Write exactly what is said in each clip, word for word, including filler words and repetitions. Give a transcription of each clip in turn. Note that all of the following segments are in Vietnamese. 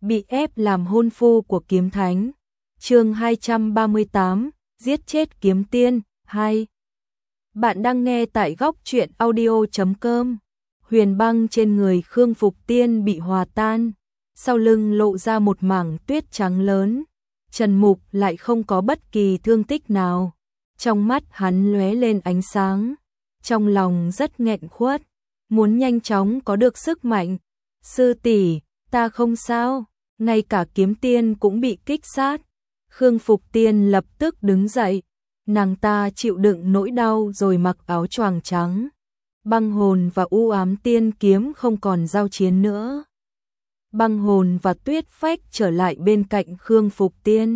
bị ép làm hôn phu của kiếm thánh. Chương hai trăm ba mươi tám, giết chết kiếm tiên hai. Bạn đang nghe tại góc truyện audio chấm com. Huyền băng trên người Khương Phục Tiên bị hòa tan, sau lưng lộ ra một mảng tuyết trắng lớn. Trần Mục lại không có bất kỳ thương tích nào, trong mắt hắn lóe lên ánh sáng, trong lòng rất nghẹn khuất, muốn nhanh chóng có được sức mạnh. Sư tỷ, ta không sao, ngay cả kiếm tiên cũng bị kích sát. Khương Phục Tiên lập tức đứng dậy, nàng ta chịu đựng nỗi đau rồi mặc áo choàng trắng. Băng hồn và u ám tiên kiếm không còn giao chiến nữa. Băng hồn và tuyết phách trở lại bên cạnh Khương Phục Tiên.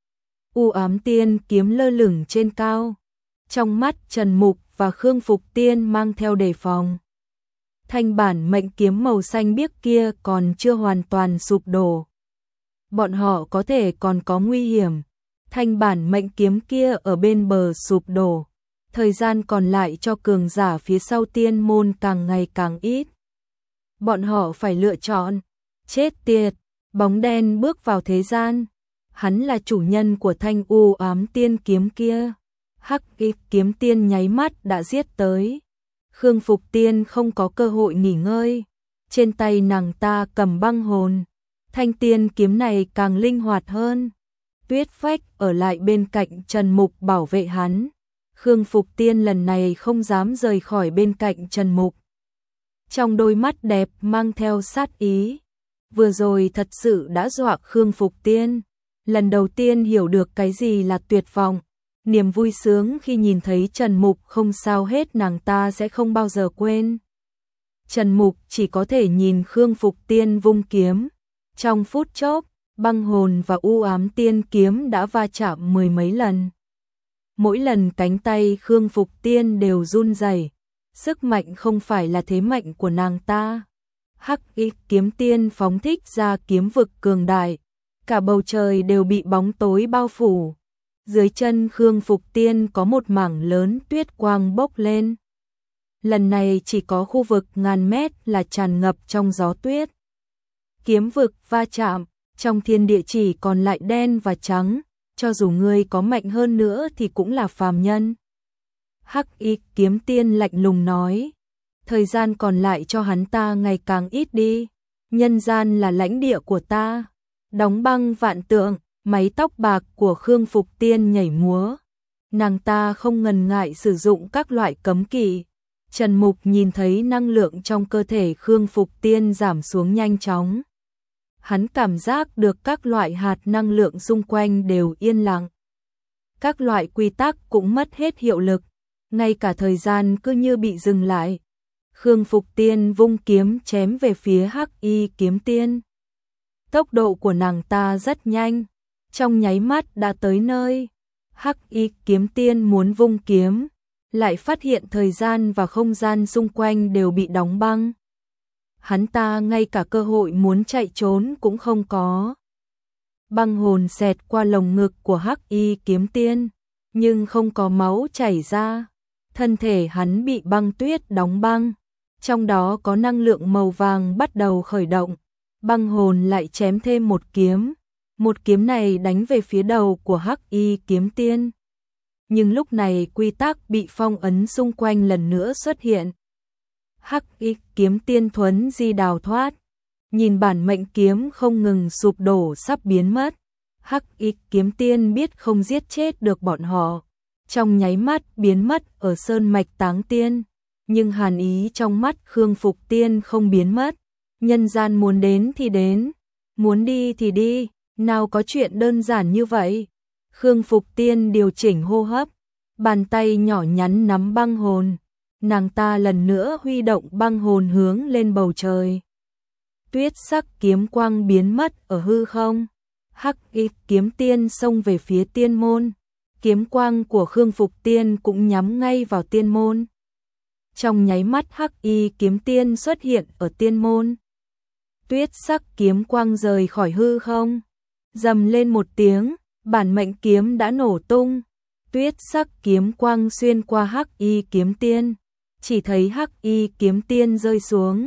U ám tiên kiếm lơ lửng trên cao. Trong mắt Trần Mục và Khương Phục Tiên mang theo đề phòng. Thanh bản mệnh kiếm màu xanh biếc kia còn chưa hoàn toàn sụp đổ. Bọn họ có thể còn có nguy hiểm. Thanh bản mệnh kiếm kia ở bên bờ sụp đổ. Thời gian còn lại cho cường giả phía sau tiên môn càng ngày càng ít. Bọn họ phải lựa chọn. Chết tiệt, bóng đen bước vào thế gian. Hắn là chủ nhân của thanh u ám tiên kiếm kia. Hắc y kiếm tiên nháy mắt đã giết tới. Khương Phục Tiên không có cơ hội nghỉ ngơi. Trên tay nàng ta cầm băng hồn. Thanh tiên kiếm này càng linh hoạt hơn. Tuyết phách ở lại bên cạnh Trần Mục bảo vệ hắn. Khương Phục Tiên lần này không dám rời khỏi bên cạnh Trần Mục. Trong đôi mắt đẹp mang theo sát ý. Vừa rồi thật sự đã dọa Khương Phục Tiên. Lần đầu tiên hiểu được cái gì là tuyệt vọng. Niềm vui sướng khi nhìn thấy Trần Mục không sao hết nàng ta sẽ không bao giờ quên. Trần Mục chỉ có thể nhìn Khương Phục Tiên vung kiếm. Trong phút chốc, băng hồn và u ám tiên kiếm đã va chạm mười mấy lần. Mỗi lần cánh tay Khương Phục Tiên đều run rẩy. Sức mạnh không phải là thế mạnh của nàng ta. Hắc y kiếm tiên phóng thích ra kiếm vực cường đại. Cả bầu trời đều bị bóng tối bao phủ. Dưới chân Khương Phục Tiên có một mảng lớn tuyết quang bốc lên. Lần này chỉ có khu vực ngàn mét là tràn ngập trong gió tuyết. Kiếm vực va chạm, trong thiên địa chỉ còn lại đen và trắng, cho dù ngươi có mạnh hơn nữa thì cũng là phàm nhân. Hắc y kiếm tiên lạnh lùng nói, thời gian còn lại cho hắn ta ngày càng ít đi, nhân gian là lãnh địa của ta. Đóng băng vạn tượng, mái tóc bạc của Khương Phục Tiên nhảy múa. Nàng ta không ngần ngại sử dụng các loại cấm kỵ. Trần Mục nhìn thấy năng lượng trong cơ thể Khương Phục Tiên giảm xuống nhanh chóng. Hắn cảm giác được các loại hạt năng lượng xung quanh đều yên lặng. Các loại quy tắc cũng mất hết hiệu lực, ngay cả thời gian cứ như bị dừng lại. Khương Phục Tiên vung kiếm chém về phía Hắc y kiếm tiên. Tốc độ của nàng ta rất nhanh, trong nháy mắt đã tới nơi. Hắc y kiếm tiên muốn vung kiếm, lại phát hiện thời gian và không gian xung quanh đều bị đóng băng. Hắn ta ngay cả cơ hội muốn chạy trốn cũng không có. Băng hồn xẹt qua lồng ngực của Hắc y kiếm tiên, nhưng không có máu chảy ra. Thân thể hắn bị băng tuyết đóng băng, trong đó có năng lượng màu vàng bắt đầu khởi động. Băng hồn lại chém thêm một kiếm. Một kiếm này đánh về phía đầu của Hắc y kiếm tiên. Nhưng lúc này quy tắc bị phong ấn xung quanh lần nữa xuất hiện. Hắc y kiếm tiên thuấn di đào thoát. Nhìn bản mệnh kiếm không ngừng sụp đổ sắp biến mất. Hắc y kiếm tiên biết không giết chết được bọn họ. Trong nháy mắt biến mất ở sơn mạch táng tiên. Nhưng hàn ý trong mắt Khương Phục Tiên không biến mất. Nhân gian muốn đến thì đến, muốn đi thì đi, nào có chuyện đơn giản như vậy. Khương Phục Tiên điều chỉnh hô hấp, bàn tay nhỏ nhắn nắm băng hồn. Nàng ta lần nữa huy động băng hồn hướng lên bầu trời. Tuyết sắc kiếm quang biến mất ở hư không. Hắc y kiếm tiên xông về phía tiên môn. Kiếm quang của Khương Phục Tiên cũng nhắm ngay vào tiên môn. Trong nháy mắt Hắc y kiếm tiên xuất hiện ở tiên môn. Tuyết sắc kiếm quang rời khỏi hư không. Rầm lên một tiếng, bản mệnh kiếm đã nổ tung. Tuyết sắc kiếm quang xuyên qua Hắc y kiếm tiên. Chỉ thấy Hắc y kiếm tiên rơi xuống.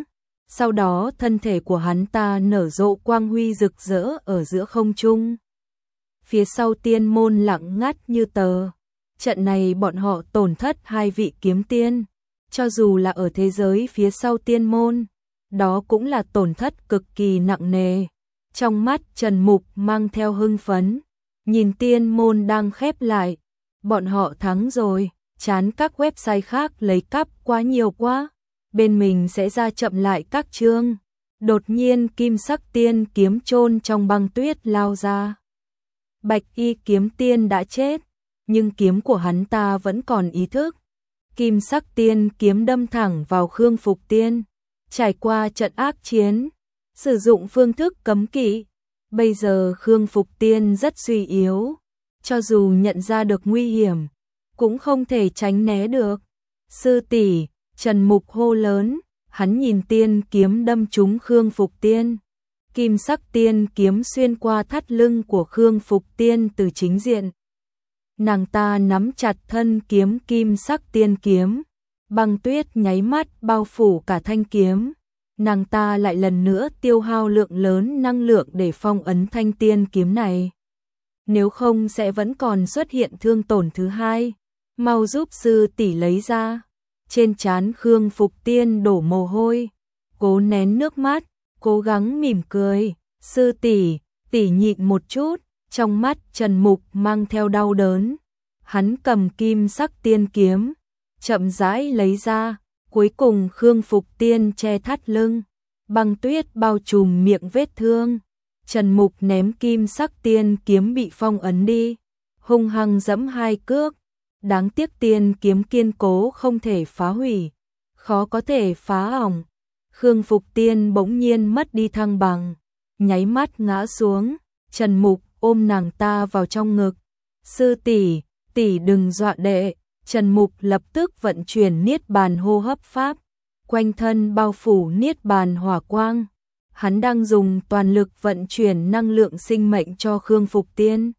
Sau đó thân thể của hắn ta nở rộ quang huy rực rỡ ở giữa không trung. Phía sau tiên môn lặng ngắt như tờ. Trận này bọn họ tổn thất hai vị kiếm tiên. Cho dù là ở thế giới phía sau tiên môn, đó cũng là tổn thất cực kỳ nặng nề. Trong mắt Trần Mục mang theo hưng phấn, nhìn tiên môn đang khép lại. Bọn họ thắng rồi, chán các website khác lấy cắp quá nhiều quá. Bên mình sẽ ra chậm lại các chương. Đột nhiên kim sắc tiên kiếm chôn trong băng tuyết lao ra. Bạch y kiếm tiên đã chết, nhưng kiếm của hắn ta vẫn còn ý thức. Kim sắc tiên kiếm đâm thẳng vào Khương Phục Tiên. Trải qua trận ác chiến, sử dụng phương thức cấm kỵ. Bây giờ Khương Phục Tiên rất suy yếu. Cho dù nhận ra được nguy hiểm, cũng không thể tránh né được. Sư tỷ, Trần Mục hô lớn, hắn nhìn tiên kiếm đâm trúng Khương Phục Tiên. Kim sắc tiên kiếm xuyên qua thắt lưng của Khương Phục Tiên từ chính diện. Nàng ta nắm chặt thân kiếm kim sắc tiên kiếm, băng tuyết nháy mắt bao phủ cả thanh kiếm. Nàng ta lại lần nữa tiêu hao lượng lớn năng lượng để phong ấn thanh tiên kiếm này. Nếu không sẽ vẫn còn xuất hiện thương tổn thứ hai. Mau giúp sư tỷ lấy ra. Trên trán Khương Phục Tiên đổ mồ hôi, cố nén nước mắt, cố gắng mỉm cười. Sư tỷ, tỷ nhịn một chút. Trong mắt Trần Mục mang theo đau đớn. Hắn cầm kim sắc tiên kiếm, chậm rãi lấy ra. Cuối cùng Khương Phục Tiên che thắt lưng, băng tuyết bao trùm miệng vết thương. Trần Mục ném kim sắc tiên kiếm bị phong ấn đi, hung hăng giẫm hai cước. Đáng tiếc tiên kiếm kiên cố không thể phá hủy, khó có thể phá hỏng. Khương Phục Tiên bỗng nhiên mất đi thăng bằng, nháy mắt ngã xuống. Trần Mục ôm nàng ta vào trong ngực. Sư tỷ, tỷ đừng dọa đệ. Trần Mục lập tức vận chuyển niết bàn hô hấp pháp, quanh thân bao phủ niết bàn hỏa quang. Hắn đang dùng toàn lực vận chuyển năng lượng sinh mệnh cho Khương Phục Tiên.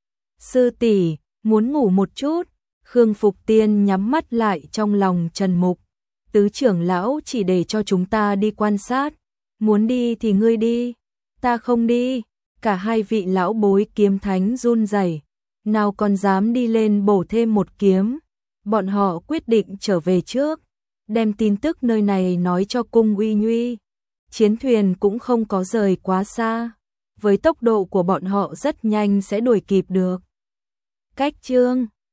Sư tỷ, muốn ngủ một chút. Khương Phục Tiên nhắm mắt lại trong lòng Trần Mục. Tứ trưởng lão chỉ để cho chúng ta đi quan sát. Muốn đi thì ngươi đi, ta không đi. Cả hai vị lão bối kiếm thánh run rẩy, nào còn dám đi lên bổ thêm một kiếm. Bọn họ quyết định trở về trước, đem tin tức nơi này nói cho Cung Uy Nhuy. Chiến thuyền cũng không có rời quá xa, với tốc độ của bọn họ rất nhanh sẽ đuổi kịp được. Cách chương